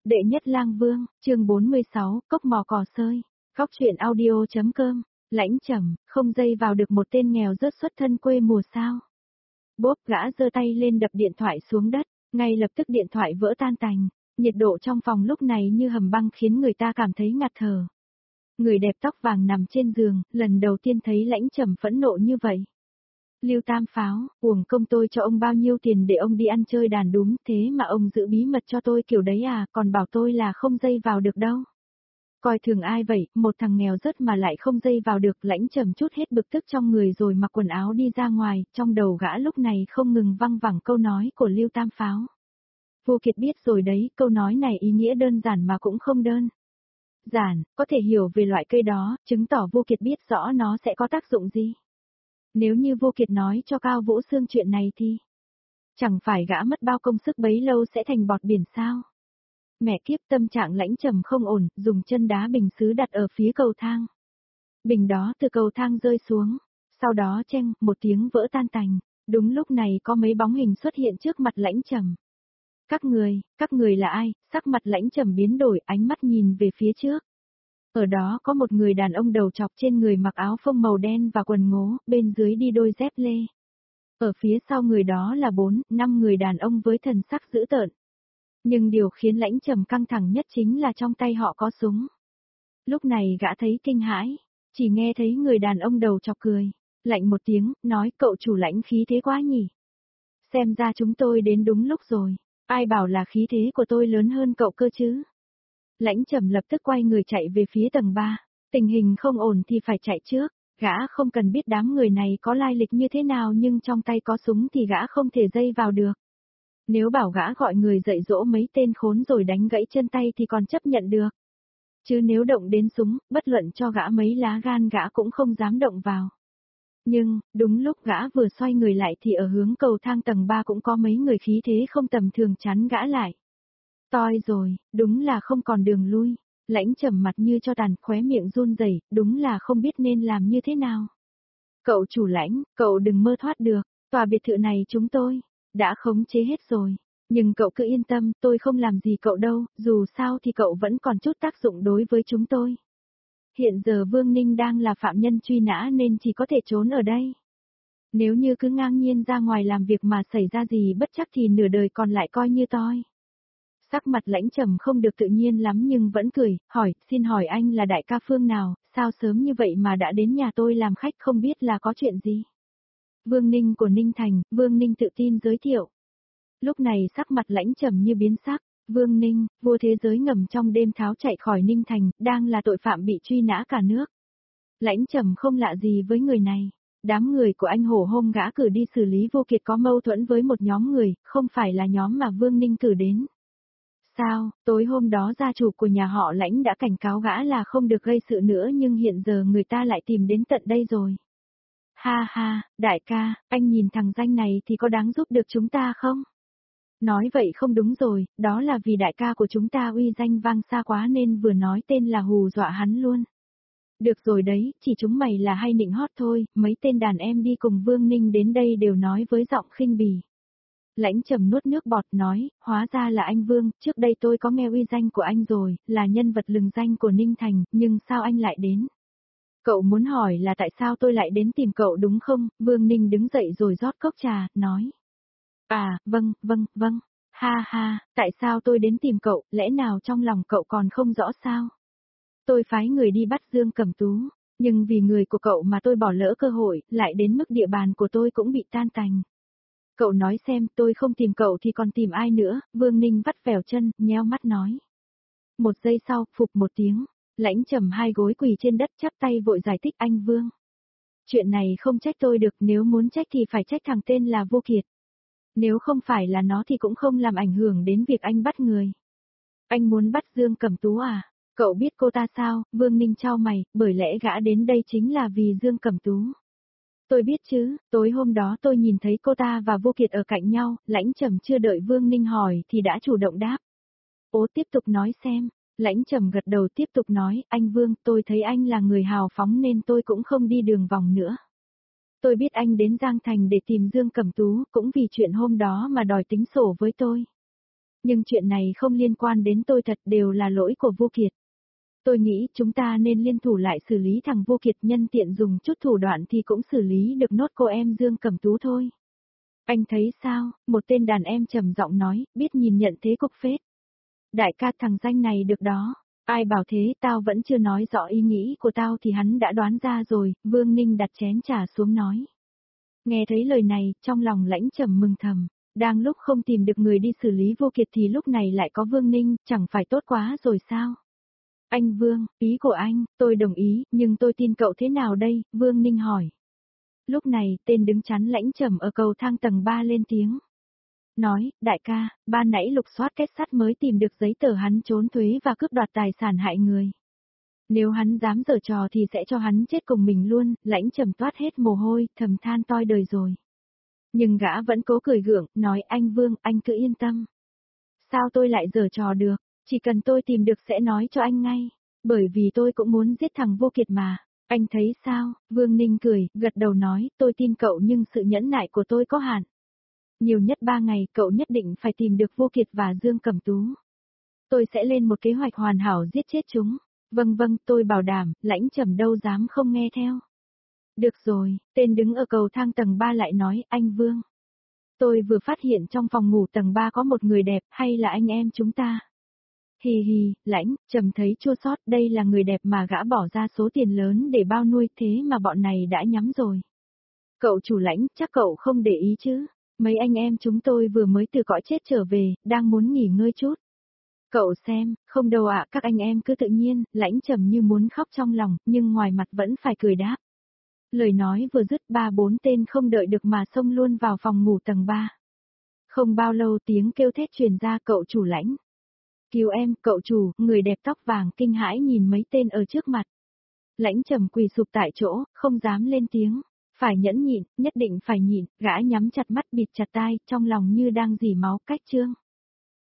Đệ nhất lang vương, chương 46, cốc mò cỏ sơi. Góc truyện audio.com. Lãnh Trầm, không dây vào được một tên nghèo rớt xuất thân quê mùa sao. Bốp, gã giơ tay lên đập điện thoại xuống đất, ngay lập tức điện thoại vỡ tan tành. Nhiệt độ trong phòng lúc này như hầm băng khiến người ta cảm thấy ngạt thở. Người đẹp tóc vàng nằm trên giường, lần đầu tiên thấy Lãnh Trầm phẫn nộ như vậy. Lưu Tam Pháo, uổng công tôi cho ông bao nhiêu tiền để ông đi ăn chơi đàn đúm, thế mà ông giữ bí mật cho tôi kiểu đấy à, còn bảo tôi là không dây vào được đâu. Coi thường ai vậy, một thằng nghèo rớt mà lại không dây vào được. Lãnh Trầm chút hết bực tức trong người rồi mặc quần áo đi ra ngoài, trong đầu gã lúc này không ngừng văng vẳng câu nói của Lưu Tam Pháo. Vô Kiệt biết rồi đấy, câu nói này ý nghĩa đơn giản mà cũng không đơn giản, có thể hiểu về loại cây đó, chứng tỏ Vô Kiệt biết rõ nó sẽ có tác dụng gì. Nếu như Vô Kiệt nói cho Cao Vũ Sương chuyện này thì chẳng phải gã mất bao công sức bấy lâu sẽ thành bọt biển sao? Mẹ kiếp, tâm trạng Lãnh Trầm không ổn, dùng chân đá bình sứ đặt ở phía cầu thang. Bình đó từ cầu thang rơi xuống, sau đó cheng, một tiếng vỡ tan tành. Đúng lúc này có mấy bóng hình xuất hiện trước mặt Lãnh Trầm. Các người là ai? Sắc mặt Lãnh Trầm biến đổi, ánh mắt nhìn về phía trước. Ở đó có một người đàn ông đầu chọc, trên người mặc áo phông màu đen và quần ngố, bên dưới đi đôi dép lê. Ở phía sau người đó là 4-5 người đàn ông với thần sắc dữ tợn. Nhưng điều khiến Lãnh Trầm căng thẳng nhất chính là trong tay họ có súng. Lúc này gã thấy kinh hãi, chỉ nghe thấy người đàn ông đầu chọc cười, lạnh một tiếng, nói cậu chủ Lãnh khí thế quá nhỉ. Xem ra chúng tôi đến đúng lúc rồi, ai bảo là khí thế của tôi lớn hơn cậu cơ chứ. Lãnh Trầm lập tức quay người chạy về phía tầng 3, tình hình không ổn thì phải chạy trước, gã không cần biết đám người này có lai lịch như thế nào nhưng trong tay có súng thì gã không thể dây vào được. Nếu bảo gã gọi người dạy dỗ mấy tên khốn rồi đánh gãy chân tay thì còn chấp nhận được. Chứ nếu động đến súng, bất luận cho gã mấy lá gan gã cũng không dám động vào. Nhưng, đúng lúc gã vừa xoay người lại thì ở hướng cầu thang tầng 3 cũng có mấy người khí thế không tầm thường chắn gã lại. Toi rồi, đúng là không còn đường lui. Lãnh Trầm mặt như cho tàn, khóe miệng run rẩy, đúng là không biết nên làm như thế nào. Cậu chủ Lãnh, cậu đừng mơ thoát được, tòa biệt thự này chúng tôi đã khống chế hết rồi. Nhưng cậu cứ yên tâm, tôi không làm gì cậu đâu, dù sao thì cậu vẫn còn chút tác dụng đối với chúng tôi. Hiện giờ Vương Ninh đang là phạm nhân truy nã nên chỉ có thể trốn ở đây. Nếu như cứ ngang nhiên ra ngoài làm việc mà xảy ra gì bất chắc thì nửa đời còn lại coi như toi. Sắc mặt Lãnh Trầm không được tự nhiên lắm nhưng vẫn cười, hỏi, xin hỏi anh là đại ca phương nào, sao sớm như vậy mà đã đến nhà tôi làm khách, không biết là có chuyện gì. Vương Ninh của Ninh Thành, Vương Ninh tự tin giới thiệu. Lúc này sắc mặt Lãnh Trầm như biến sắc, Vương Ninh, vua thế giới ngầm trong đêm tháo chạy khỏi Ninh Thành, đang là tội phạm bị truy nã cả nước. Lãnh Trầm không lạ gì với người này. Đám người của anh Hổ hôm gã cử đi xử lý Vô Kiệt có mâu thuẫn với một nhóm người, không phải là nhóm mà Vương Ninh cử đến. Sao, tối hôm đó gia chủ của nhà họ Lãnh đã cảnh cáo gã là không được gây sự nữa nhưng hiện giờ người ta lại tìm đến tận đây rồi. Ha ha, đại ca, anh nhìn thằng danh này thì có đáng giúp được chúng ta không? Nói vậy không đúng rồi, đó là vì đại ca của chúng ta uy danh vang xa quá nên vừa nói tên là hù dọa hắn luôn. Được rồi đấy, chỉ chúng mày là hay nịnh hót thôi, mấy tên đàn em đi cùng Vương Ninh đến đây đều nói với giọng khinh bỉ. Lãnh Trầm nuốt nước bọt nói, hóa ra là anh Vương, trước đây tôi có nghe uy danh của anh rồi, là nhân vật lừng danh của Ninh Thành, nhưng sao anh lại đến? Cậu muốn hỏi là tại sao tôi lại đến tìm cậu đúng không? Vương Ninh đứng dậy rồi rót cốc trà, nói. À, vâng. Ha ha, tại sao tôi đến tìm cậu, lẽ nào trong lòng cậu còn không rõ sao? Tôi phái người đi bắt Dương Cẩm Tú, nhưng vì người của cậu mà tôi bỏ lỡ cơ hội, lại đến mức địa bàn của tôi cũng bị tan tành. Cậu nói xem, tôi không tìm cậu thì còn tìm ai nữa? Vương Ninh vắt vẻo chân, nheo mắt nói. Một giây sau, phụp một tiếng, Lãnh Trầm hai gối quỳ trên đất chắp tay vội giải thích, anh Vương. Chuyện này không trách tôi được, nếu muốn trách thì phải trách thằng tên là Vô Kiệt. Nếu không phải là nó thì cũng không làm ảnh hưởng đến việc anh bắt người. Anh muốn bắt Dương Cẩm Tú à? Cậu biết cô ta sao? Vương Ninh chau mày, bởi lẽ gã đến đây chính là vì Dương Cẩm Tú. Tôi biết chứ, tối hôm đó tôi nhìn thấy cô ta và Vô Kiệt ở cạnh nhau, Lãnh Trầm chưa đợi Vương Ninh hỏi thì đã chủ động đáp. Ố tiếp tục nói xem, Lãnh Trầm gật đầu tiếp tục nói, anh Vương, tôi thấy anh là người hào phóng nên tôi cũng không đi đường vòng nữa. Tôi biết anh đến Giang Thành để tìm Dương Cẩm Tú, cũng vì chuyện hôm đó mà đòi tính sổ với tôi. Nhưng chuyện này không liên quan đến tôi thật, đều là lỗi của Vô Kiệt. Tôi nghĩ chúng ta nên liên thủ lại xử lý thằng Vô Kiệt, nhân tiện dùng chút thủ đoạn thì cũng xử lý được nốt cô em Dương Cẩm Tú thôi. Anh thấy sao? Một tên đàn em trầm giọng nói, biết nhìn nhận thế cục phết. Đại ca, thằng danh này được đó. Ai bảo thế, tao vẫn chưa nói rõ ý nghĩ của tao thì hắn đã đoán ra rồi. Vương Ninh đặt chén trà xuống nói. Nghe thấy lời này, trong lòng Lãnh Trầm mừng thầm. Đang lúc không tìm được người đi xử lý Vô Kiệt thì lúc này lại có Vương Ninh, chẳng phải tốt quá rồi sao? Anh Vương, ý của anh, tôi đồng ý, nhưng tôi tin cậu thế nào đây? Vương Ninh hỏi. Lúc này, tên đứng chắn Lãnh Trầm ở cầu thang tầng 3 lên tiếng. Nói, đại ca, ban nãy lục soát kết sắt mới tìm được giấy tờ hắn trốn thuế và cướp đoạt tài sản hại người. Nếu hắn dám giở trò thì sẽ cho hắn chết cùng mình luôn. Lãnh Trầm toát hết mồ hôi, thầm than toi đời rồi. Nhưng gã vẫn cố cười gượng, nói anh Vương, anh cứ yên tâm. Sao tôi lại giở trò được, chỉ cần tôi tìm được sẽ nói cho anh ngay. Bởi vì tôi cũng muốn giết thằng Vô Kiệt mà. Anh thấy sao? Vương Ninh cười, gật đầu nói, tôi tin cậu nhưng sự nhẫn nại của tôi có hạn. Nhiều nhất 3 ngày, cậu nhất định phải tìm được Vô Kiệt và Dương Cẩm Tú. Tôi sẽ lên một kế hoạch hoàn hảo giết chết chúng. Vâng vâng, tôi bảo đảm, Lãnh Trầm đâu dám không nghe theo. Được rồi, tên đứng ở cầu thang tầng 3 lại nói, anh Vương. Tôi vừa phát hiện trong phòng ngủ tầng 3 có một người đẹp, hay là anh em chúng ta? Hì hì, Lãnh Trầm thấy chua xót, đây là người đẹp mà gã bỏ ra số tiền lớn để bao nuôi, thế mà bọn này đã nhắm rồi. Cậu chủ Lãnh, chắc cậu không để ý chứ? Mấy anh em chúng tôi vừa mới từ cõi chết trở về, đang muốn nghỉ ngơi chút. Cậu xem, không đâu ạ, các anh em cứ tự nhiên. Lãnh Trầm như muốn khóc trong lòng, nhưng ngoài mặt vẫn phải cười đáp. Lời nói vừa dứt, 3-4 tên không đợi được mà xông luôn vào phòng ngủ tầng 3. Không bao lâu tiếng kêu thét truyền ra, cậu chủ Lãnh. Cứu em, cậu chủ, người đẹp tóc vàng kinh hãi nhìn mấy tên ở trước mặt. Lãnh Trầm quỳ sụp tại chỗ, không dám lên tiếng. Phải nhẫn nhịn, nhất định phải nhịn, gã nhắm chặt mắt bịt chặt tai, trong lòng như đang rỉ máu cách trương.